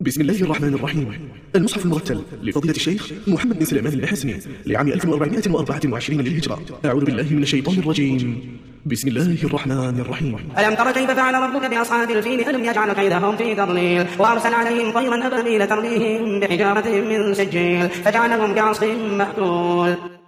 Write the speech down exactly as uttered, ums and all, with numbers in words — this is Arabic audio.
بسم الله الرحمن الرحيم. المصحف المرتل لفضيلة الشيخ محمد بن سليمان الحسني لعام ألف وأربعمائة وأربعة وعشرين للهجرة. أعوذ بالله من الشيطان الرجيم. بسم الله الرحمن الرحيم. ألم تر كيف فعل ربك بأصحاب الفيل ألم يجعل كيدهم في تضليل وأرسل عليهم طيرا أبابيل ترميهم بحجارة من سجيل فجعلهم كعصف مأكول.